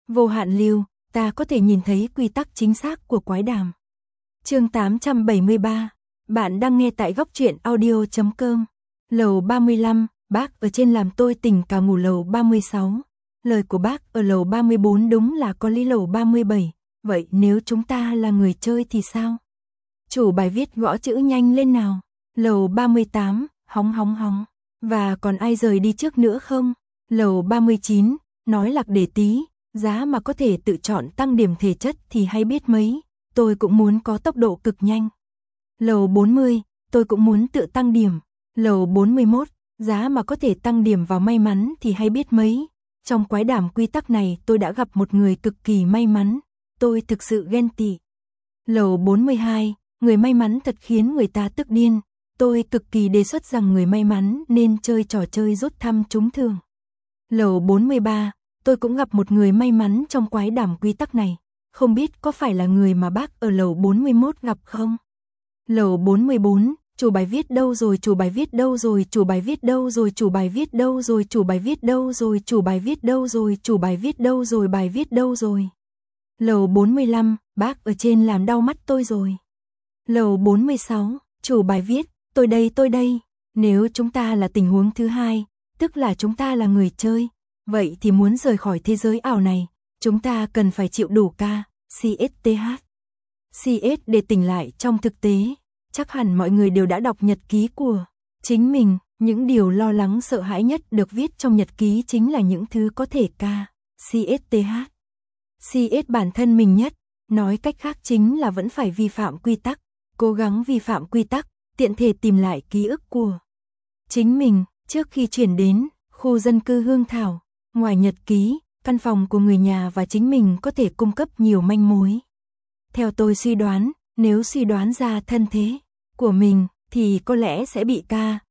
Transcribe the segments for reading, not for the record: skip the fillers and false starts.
Vô hạn lưu, ta có thể nhìn thấy quy tắc chính xác của quái đàm. Chương 873, bạn đang nghe tại goctruyện.audio.com. Lầu 35, bác ở trên làm tôi tỉnh cả ngủ. Lầu 36, lời của bác ở lầu 34 đúng là có lý. Lầu 37, vậy nếu chúng ta là người chơi thì sao? Chủ bài viết gõ chữ nhanh lên nào. Lầu 38, hóng hóng hóng. Và còn ai rời đi trước nữa không? Lầu 39, nói lạc để tí, giá mà có thể tự chọn tăng điểm thể chất thì hay biết mấy, tôi cũng muốn có tốc độ cực nhanh. Lầu 40, tôi cũng muốn tự tăng điểm. Lầu 41, giá mà có thể tăng điểm vào may mắn thì hay biết mấy. Trong quái đàm quy tắc này tôi đã gặp một người cực kỳ may mắn, tôi thực sự ghen tị. Lầu 42, người may mắn thật khiến người ta tức điên, tôi cực kỳ đề xuất rằng người may mắn nên chơi trò chơi rút thăm trúng thưởng. Lầu 43, tôi cũng gặp một người may mắn trong quái đàm quy tắc này, không biết có phải là người mà bác ở lầu 41 gặp không? Lầu 44, chủ bài viết đâu rồi, chủ bài viết đâu rồi, chủ bài viết đâu rồi, chủ bài viết đâu rồi, chủ bài viết đâu rồi, chủ bài viết đâu rồi, chủ bài viết đâu rồi, bài viết đâu rồi. Lầu 45, bác ở trên làm đau mắt tôi rồi. Lầu 46, chủ bài viết, tôi đây. Nếu chúng ta là tình huống thứ hai, tức là chúng ta là người chơi, vậy thì muốn rời khỏi thế giới ảo này, chúng ta cần phải chịu đủ CS để tỉnh lại trong thực tế. Chắc hẳn mọi người đều đã đọc nhật ký của chính mình, những điều lo lắng sợ hãi nhất được viết trong nhật ký chính là những thứ có thể CS bản thân mình nhất, nói cách khác chính là vẫn phải vi phạm quy tắc, cố gắng vi phạm quy tắc, tiện thể tìm lại ký ức của chính mình trước khi chuyển đến khu dân cư Hương Thảo. Ngoài nhật ký, căn phòng của người nhà và chính mình có thể cung cấp nhiều manh mối. Theo tôi suy đoán, nếu suy đoán ra thân thế của mình thì có lẽ sẽ bị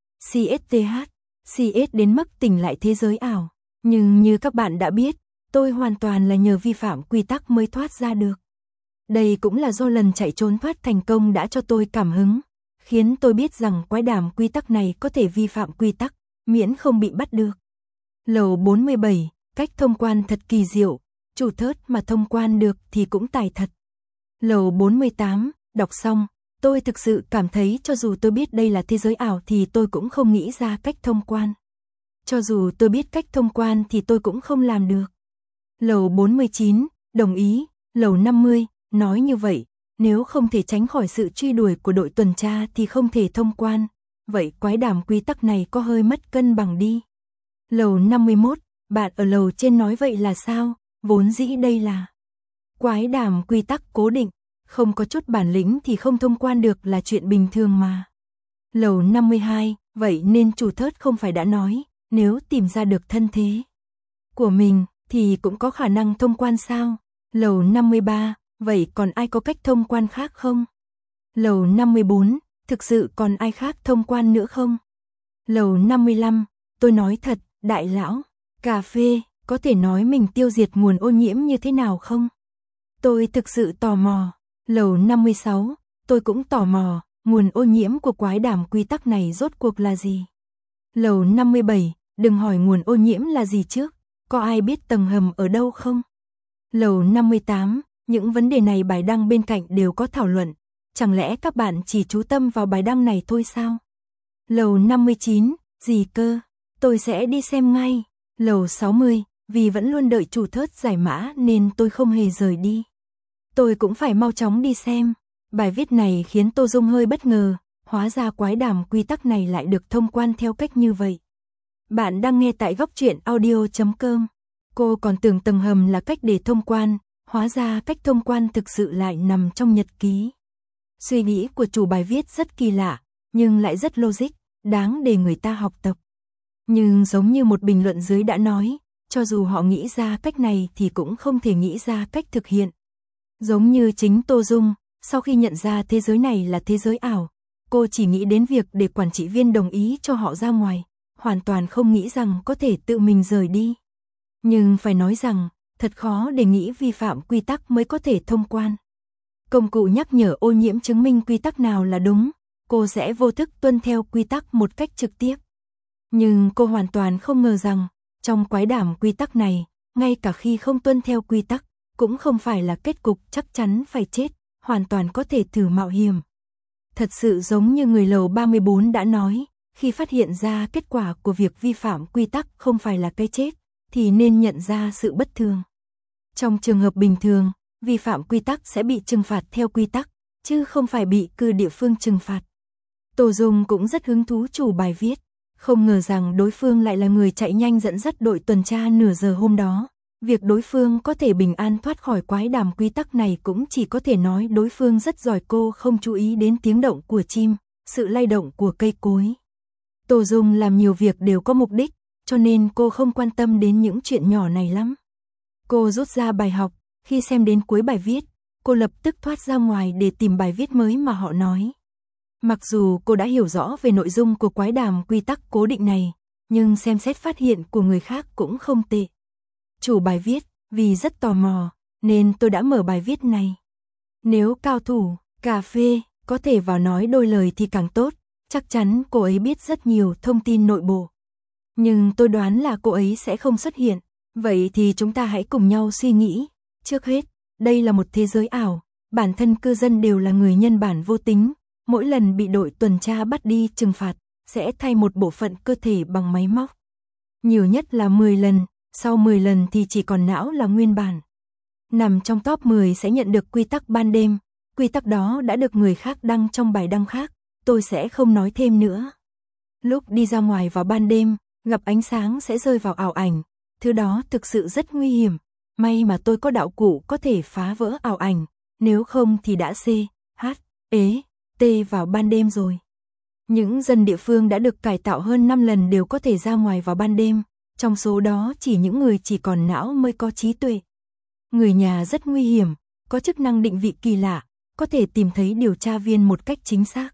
CS đến mức tỉnh lại thế giới ảo. Nhưng như các bạn đã biết, tôi hoàn toàn là nhờ vi phạm quy tắc mới thoát ra được. Đây cũng là do lần chạy trốn thoát thành công đã cho tôi cảm hứng, khiến tôi biết rằng quái đàm quy tắc này có thể vi phạm quy tắc, miễn không bị bắt được. Lầu 47, cách thông quan thật kỳ diệu, chủ thớt mà thông quan được thì cũng tài thật. Lầu 48, đọc xong, tôi thực sự cảm thấy cho dù tôi biết đây là thế giới ảo thì tôi cũng không nghĩ ra cách thông quan. Cho dù tôi biết cách thông quan thì tôi cũng không làm được. Lầu 49, đồng ý. Lầu 50, nói như vậy, nếu không thể tránh khỏi sự truy đuổi của đội tuần tra thì không thể thông quan. Vậy quái đàm quy tắc này có hơi mất cân bằng đi. Lầu 51, bạn ở lầu trên nói vậy là sao? Vốn dĩ đây là quái đàm quy tắc cố định, không có chút bản lĩnh thì không thông quan được là chuyện bình thường mà. Lầu 52, vậy nên chủ thớt không phải đã nói, nếu tìm ra được thân thế của mình thì cũng có khả năng thông quan sao? Lầu 53, vậy còn ai có cách thông quan khác không? Lầu 54, thực sự còn ai khác thông quan nữa không? Lầu 55, tôi nói thật, đại lão, cà phê, có thể nói mình tiêu diệt nguồn ô nhiễm như thế nào không? Tôi thực sự tò mò. Lầu 56, tôi cũng tò mò, nguồn ô nhiễm của quái đàm quy tắc này rốt cuộc là gì? Lầu 57, đừng hỏi nguồn ô nhiễm là gì trước, có ai biết tầng hầm ở đâu không? Lầu 58, những vấn đề này bài đăng bên cạnh đều có thảo luận, chẳng lẽ các bạn chỉ chú tâm vào bài đăng này thôi sao? Lầu 59, gì cơ? Tôi sẽ đi xem ngay. Lầu 60, vì vẫn luôn đợi chủ thớt giải mã nên tôi không hề rời đi. Tôi cũng phải mau chóng đi xem. Bài viết này khiến Tô Dung hơi bất ngờ, hóa ra quái đàm quy tắc này lại được thông quan theo cách như vậy. Bạn đang nghe tại goctruyện.audio.com. Cô còn tưởng tầng hầm là cách để thông quan, hóa ra cách thông quan thực sự lại nằm trong nhật ký. Suy nghĩ của chủ bài viết rất kỳ lạ, nhưng lại rất logic, đáng để người ta học tập. Nhưng giống như một bình luận dưới đã nói, cho dù họ nghĩ ra cách này thì cũng không thể nghĩ ra cách thực hiện. Giống như chính Tô Dung, sau khi nhận ra thế giới này là thế giới ảo, cô chỉ nghĩ đến việc để quản trị viên đồng ý cho họ ra ngoài, hoàn toàn không nghĩ rằng có thể tự mình rời đi. Nhưng phải nói rằng, thật khó để nghĩ vi phạm quy tắc mới có thể thông quan. Công cụ nhắc nhở ô nhiễm chứng minh quy tắc nào là đúng, cô sẽ vô thức tuân theo quy tắc một cách trực tiếp. Nhưng cô hoàn toàn không ngờ rằng, trong quái đàm quy tắc này, ngay cả khi không tuân theo quy tắc, cũng không phải là kết cục chắc chắn phải chết, hoàn toàn có thể thử mạo hiểm. Thật sự giống như người lầu 34 đã nói, khi phát hiện ra kết quả của việc vi phạm quy tắc không phải là cái chết, thì nên nhận ra sự bất thường. Trong trường hợp bình thường, vi phạm quy tắc sẽ bị trừng phạt theo quy tắc, chứ không phải bị cư địa phương trừng phạt. Tô Dung cũng rất hứng thú chủ bài viết, không ngờ rằng đối phương lại là người chạy nhanh dẫn dắt đội tuần tra nửa giờ hôm đó. Việc đối phương có thể bình an thoát khỏi quái đàm quy tắc này cũng chỉ có thể nói đối phương rất giỏi, cô không chú ý đến tiếng động của chim, sự lay động của cây cối. Tô Dung làm nhiều việc đều có mục đích, cho nên cô không quan tâm đến những chuyện nhỏ này lắm. Cô rút ra bài học, khi xem đến cuối bài viết, cô lập tức thoát ra ngoài để tìm bài viết mới mà họ nói. Mặc dù cô đã hiểu rõ về nội dung của quái đàm quy tắc cố định này, nhưng xem xét phát hiện của người khác cũng không tệ. Chủ bài viết, vì rất tò mò, nên tôi đã mở bài viết này. Nếu cao thủ, cà phê, có thể vào nói đôi lời thì càng tốt, chắc chắn cô ấy biết rất nhiều thông tin nội bộ. Nhưng tôi đoán là cô ấy sẽ không xuất hiện, vậy thì chúng ta hãy cùng nhau suy nghĩ. Trước hết, đây là một thế giới ảo, bản thân cư dân đều là người nhân bản vô tính, mỗi lần bị đội tuần tra bắt đi trừng phạt, sẽ thay một bộ phận cơ thể bằng máy móc. Nhiều nhất là 10 lần. Sau 10 lần thì chỉ còn não là nguyên bản. Nằm trong top 10 sẽ nhận được quy tắc ban đêm, quy tắc đó đã được người khác đăng trong bài đăng khác, tôi sẽ không nói thêm nữa. Lúc đi ra ngoài vào ban đêm, gặp ánh sáng sẽ rơi vào ảo ảnh, thứ đó thực sự rất nguy hiểm, may mà tôi có đạo cụ có thể phá vỡ ảo ảnh, nếu không thì đã T vào ban đêm rồi. Những dân địa phương đã được cải tạo hơn 5 lần đều có thể ra ngoài vào ban đêm. Trong số đó chỉ những người chỉ còn não mới có trí tuệ. Người nhà rất nguy hiểm, có chức năng định vị kỳ lạ, có thể tìm thấy điều tra viên một cách chính xác.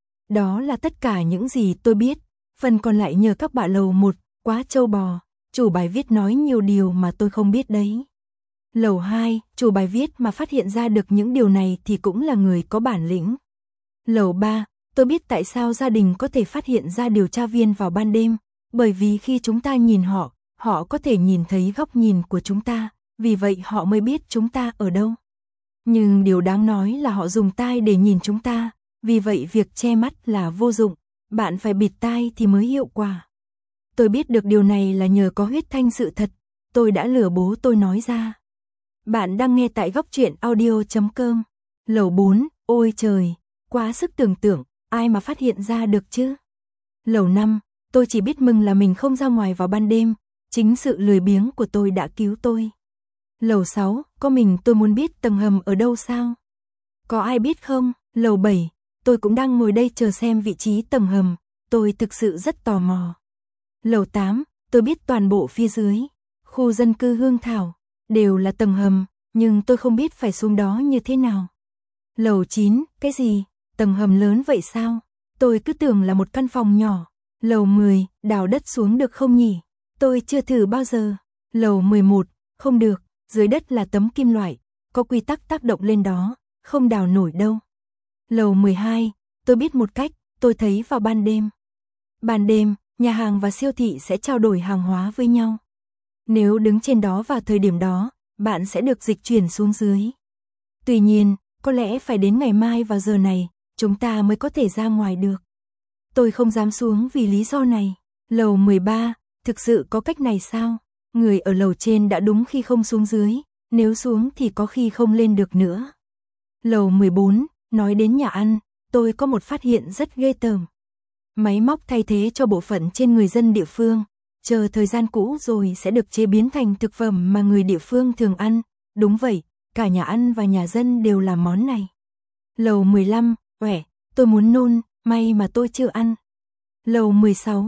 Đó là tất cả những gì tôi biết, phần còn lại nhờ các bạn lầu 1, quá trâu bò, chủ bài viết nói nhiều điều mà tôi không biết đấy. Lầu 2, chủ bài viết mà phát hiện ra được những điều này thì cũng là người có bản lĩnh. Lầu 3, tôi biết tại sao gia đình có thể phát hiện ra điều tra viên vào ban đêm. Bởi vì khi chúng ta nhìn họ, họ có thể nhìn thấy góc nhìn của chúng ta, vì vậy họ mới biết chúng ta ở đâu. Nhưng điều đáng nói là họ dùng tai để nhìn chúng ta, vì vậy việc che mắt là vô dụng, bạn phải bịt tai thì mới hiệu quả. Tôi biết được điều này là nhờ có huyết thanh sự thật, tôi đã lừa bố tôi nói ra. Bạn đang nghe tại góc truyện audio.com. Lầu 4, ôi trời, quá sức tưởng tượng, ai mà phát hiện ra được chứ? Lầu 5, tôi chỉ biết mừng là mình không ra ngoài vào ban đêm, chính sự lười biếng của tôi đã cứu tôi. Lầu 6, có mình tôi muốn biết tầng hầm ở đâu sao? Có ai biết không? Lầu 7, tôi cũng đang ngồi đây chờ xem vị trí tầng hầm, tôi thực sự rất tò mò. Lầu 8, tôi biết toàn bộ phía dưới, khu dân cư Hương Thảo, đều là tầng hầm, nhưng tôi không biết phải xuống đó như thế nào. Lầu 9, cái gì? Tầng hầm lớn vậy sao? Tôi cứ tưởng là một căn phòng nhỏ. Lầu 10, đào đất xuống được không nhỉ? Tôi chưa thử bao giờ. Lầu 11, không được, dưới đất là tấm kim loại, có quy tắc tác động lên đó, không đào nổi đâu. Lầu 12, tôi biết một cách, tôi thấy vào ban đêm. Ban đêm, nhà hàng và siêu thị sẽ trao đổi hàng hóa với nhau. Nếu đứng trên đó vào thời điểm đó, bạn sẽ được dịch chuyển xuống dưới. Tuy nhiên, có lẽ phải đến ngày mai vào giờ này, chúng ta mới có thể ra ngoài được. Tôi không dám xuống vì lý do này. Lầu 13, thực sự có cách này sao? Người ở lầu trên đã đúng khi không xuống dưới, nếu xuống thì có khi không lên được nữa. Lầu 14, nói đến nhà ăn, tôi có một phát hiện rất ghê tởm. Máy móc thay thế cho bộ phận trên người dân địa phương, chờ thời gian cũ rồi sẽ được chế biến thành thực phẩm mà người địa phương thường ăn. Đúng vậy, cả nhà ăn và nhà dân đều làm món này. Lầu 15, tôi muốn nôn, may mà tôi chưa ăn. Lầu 16,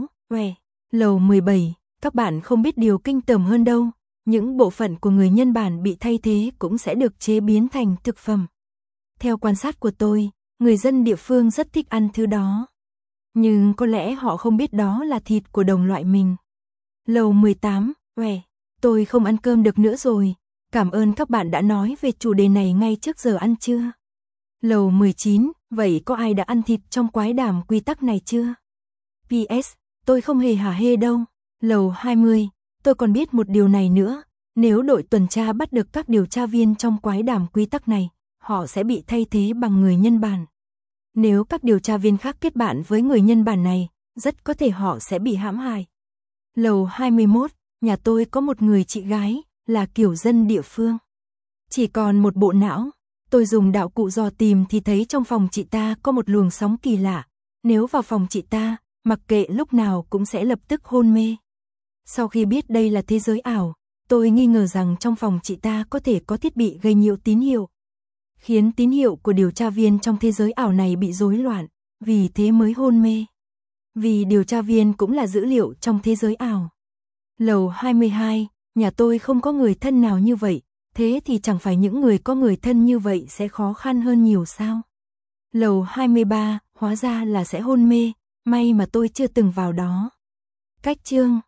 Lầu 17, các bạn không biết điều kinh tởm hơn đâu, những bộ phận của người nhân bản bị thay thế cũng sẽ được chế biến thành thực phẩm. Theo quan sát của tôi, người dân địa phương rất thích ăn thứ đó. Nhưng có lẽ họ không biết đó là thịt của đồng loại mình. Lầu 18, tôi không ăn cơm được nữa rồi. Cảm ơn các bạn đã nói về chủ đề này ngay trước giờ ăn trưa. Lầu 19, vậy có ai đã ăn thịt trong quái đàm quy tắc này chưa? PS, tôi không hề hả hê đâu. Lầu 20, tôi còn biết một điều này nữa, Nếu đội tuần tra bắt được các điều tra viên trong quái đàm quy tắc này, họ sẽ bị thay thế bằng người nhân bản. Nếu các điều tra viên khác kết bạn với người nhân bản này, rất có thể họ sẽ bị hãm hại. Lầu 21, nhà tôi có một người chị gái, là kiểu dân địa phương. Chỉ còn một bộ não, tôi dùng đạo cụ dò tìm thì thấy trong phòng chị ta có một luồng sóng kỳ lạ. Nếu vào phòng chị ta, mặc kệ lúc nào cũng sẽ lập tức hôn mê. Sau khi biết đây là thế giới ảo, tôi nghi ngờ rằng trong phòng chị ta có thể có thiết bị gây nhiễu tín hiệu, khiến tín hiệu của điều tra viên trong thế giới ảo này bị rối loạn, vì thế mới hôn mê. Vì điều tra viên cũng là dữ liệu trong thế giới ảo. Lầu 22, nhà tôi không có người thân nào như vậy, thế thì chẳng phải những người có người thân như vậy sẽ khó khăn hơn nhiều sao? Lầu 23, hóa ra là sẽ hôn mê, may mà tôi chưa từng vào đó. Cách chương